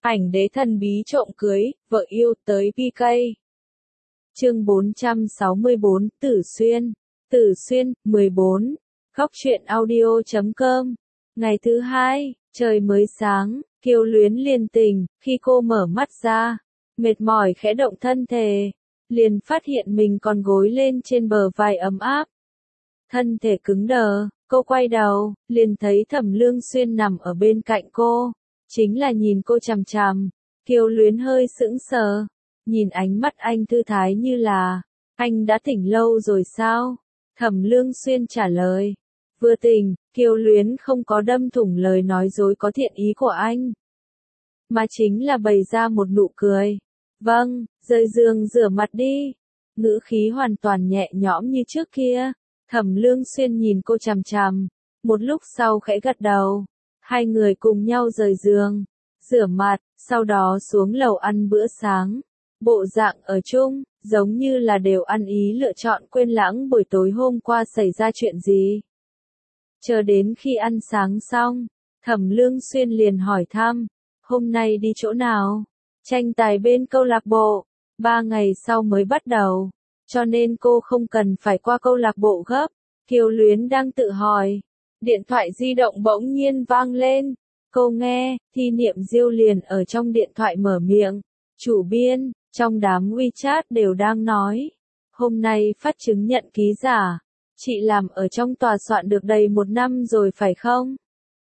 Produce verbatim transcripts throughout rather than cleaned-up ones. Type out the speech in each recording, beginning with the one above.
Ảnh đế thần bí trộm cưới, vợ yêu tới pê ca. Chương bốn trăm sáu mươi bốn, Tử Xuyên. Tử Xuyên, mười bốn. Góc truyện audio chấm com. Ngày thứ hai, trời mới sáng, Kiều Luyến liền tỉnh, khi cô mở mắt ra, mệt mỏi khẽ động thân thể, liền phát hiện mình còn gối lên trên bờ vai ấm áp. Thân thể cứng đờ, cô quay đầu, liền thấy Thẩm Lương Xuyên nằm ở bên cạnh cô, chính là nhìn cô chằm chằm. Kiều Luyến hơi sững sờ, nhìn ánh mắt anh thư thái như là, anh đã tỉnh lâu rồi sao? Thẩm Lương Xuyên trả lời, vừa tỉnh. Kiều Luyến không có đâm thủng lời nói dối có thiện ý của anh, mà chính là bày ra một nụ cười. Vâng, rời giường rửa mặt đi. Ngữ khí hoàn toàn nhẹ nhõm như trước kia. Thẩm Lương Xuyên nhìn cô chằm chằm, một lúc sau khẽ gật đầu. Hai người cùng nhau rời giường, rửa mặt, sau đó xuống lầu ăn bữa sáng. Bộ dạng ở chung, giống như là đều ăn ý lựa chọn quên lãng buổi tối hôm qua xảy ra chuyện gì. Chờ đến khi ăn sáng xong, Thẩm Lương Xuyên liền hỏi thăm, hôm nay đi chỗ nào? Tranh tài bên câu lạc bộ, ba ngày sau mới bắt đầu, cho nên cô không cần phải qua câu lạc bộ gấp. Kiều Luyến đang tự hỏi, điện thoại di động bỗng nhiên vang lên, cô nghe, Thi Niệm Diêu liền ở trong điện thoại mở miệng, chủ biên, trong đám WeChat đều đang nói, hôm nay phát chứng nhận ký giả. Chị làm ở trong tòa soạn được đầy một năm rồi phải không?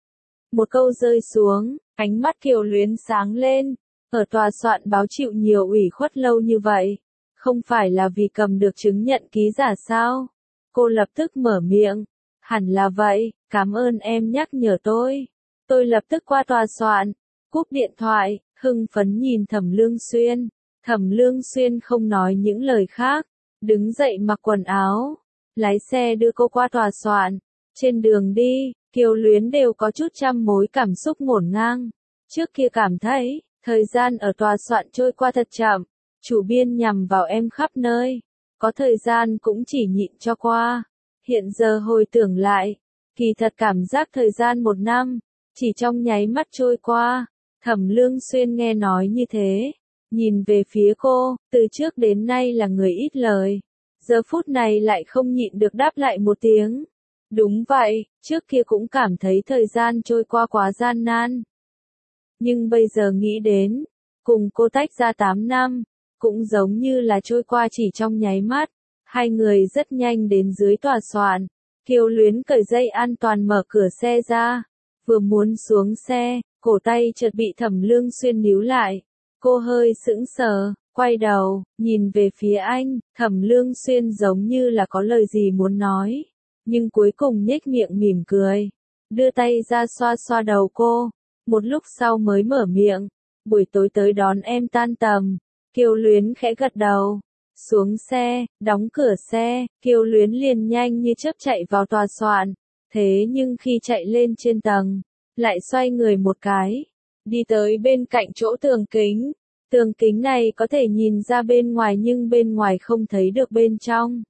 Một câu rơi xuống, ánh mắt Kiều Luyến sáng lên. Ở tòa soạn báo chịu nhiều ủy khuất lâu như vậy, không phải là vì cầm được chứng nhận ký giả sao? Cô lập tức mở miệng, hẳn là vậy, cảm ơn em nhắc nhở tôi. Tôi lập tức qua tòa soạn, cúp điện thoại, hưng phấn nhìn Thẩm Lương Xuyên. Thẩm Lương Xuyên không nói những lời khác, đứng dậy mặc quần áo, lái xe đưa cô qua tòa soạn. Trên đường đi, Kiều Luyến đều có chút trăm mối cảm xúc ngổn ngang. Trước kia cảm thấy, thời gian ở tòa soạn trôi qua thật chậm, chủ biên nhằm vào em khắp nơi, có thời gian cũng chỉ nhịn cho qua. Hiện giờ hồi tưởng lại, kỳ thật cảm giác thời gian một năm, chỉ trong nháy mắt trôi qua. Thẩm Lương Xuyên nghe nói như thế, nhìn về phía cô, từ trước đến nay là người ít lời. Giờ phút này lại không nhịn được đáp lại một tiếng. Đúng vậy, trước kia cũng cảm thấy thời gian trôi qua quá gian nan. Nhưng bây giờ nghĩ đến, cùng cô tách ra tám năm, cũng giống như là trôi qua chỉ trong nháy mắt. Hai người rất nhanh đến dưới tòa soạn. Kiều Luyến cởi dây an toàn mở cửa xe ra. Vừa muốn xuống xe, cổ tay chợt bị Thẩm Lương Xuyên níu lại. Cô hơi sững sờ. Quay đầu, nhìn về phía anh, Thẩm Lương Xuyên giống như là có lời gì muốn nói, nhưng cuối cùng nhếch miệng mỉm cười, đưa tay ra xoa xoa đầu cô, một lúc sau mới mở miệng, buổi tối tới đón em tan tầm. Kiều Luyến khẽ gật đầu, xuống xe, đóng cửa xe, Kiều Luyến liền nhanh như chớp chạy vào tòa soạn, thế nhưng khi chạy lên trên tầng, lại xoay người một cái, đi tới bên cạnh chỗ tường kính. Tường kính này có thể nhìn ra bên ngoài nhưng bên ngoài không thấy được bên trong.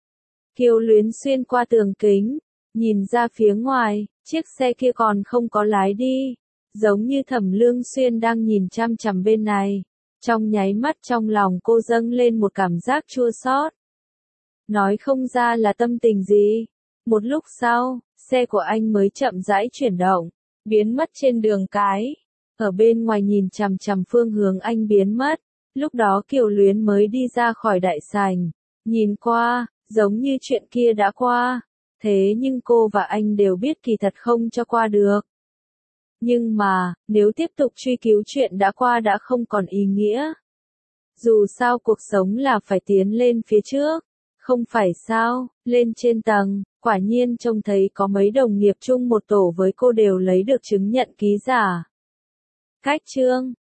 Kiều Luyến xuyên qua tường kính, nhìn ra phía ngoài, chiếc xe kia còn không có lái đi, giống như Thẩm Lương Xuyên đang nhìn chăm chằm bên này. Trong nháy mắt trong lòng cô dâng lên một cảm giác chua xót. Nói không ra là tâm tình gì. Một lúc sau, xe của anh mới chậm rãi chuyển động, biến mất trên đường cái. Ở bên ngoài nhìn chằm chằm phương hướng anh biến mất, lúc đó Kiều Luyến mới đi ra khỏi đại sảnh, nhìn qua, giống như chuyện kia đã qua, thế nhưng cô và anh đều biết kỳ thật không cho qua được. Nhưng mà, nếu tiếp tục truy cứu chuyện đã qua đã không còn ý nghĩa. Dù sao cuộc sống là phải tiến lên phía trước, không phải sao? Lên trên tầng, quả nhiên trông thấy có mấy đồng nghiệp chung một tổ với cô đều lấy được chứng nhận ký giả. Cách chương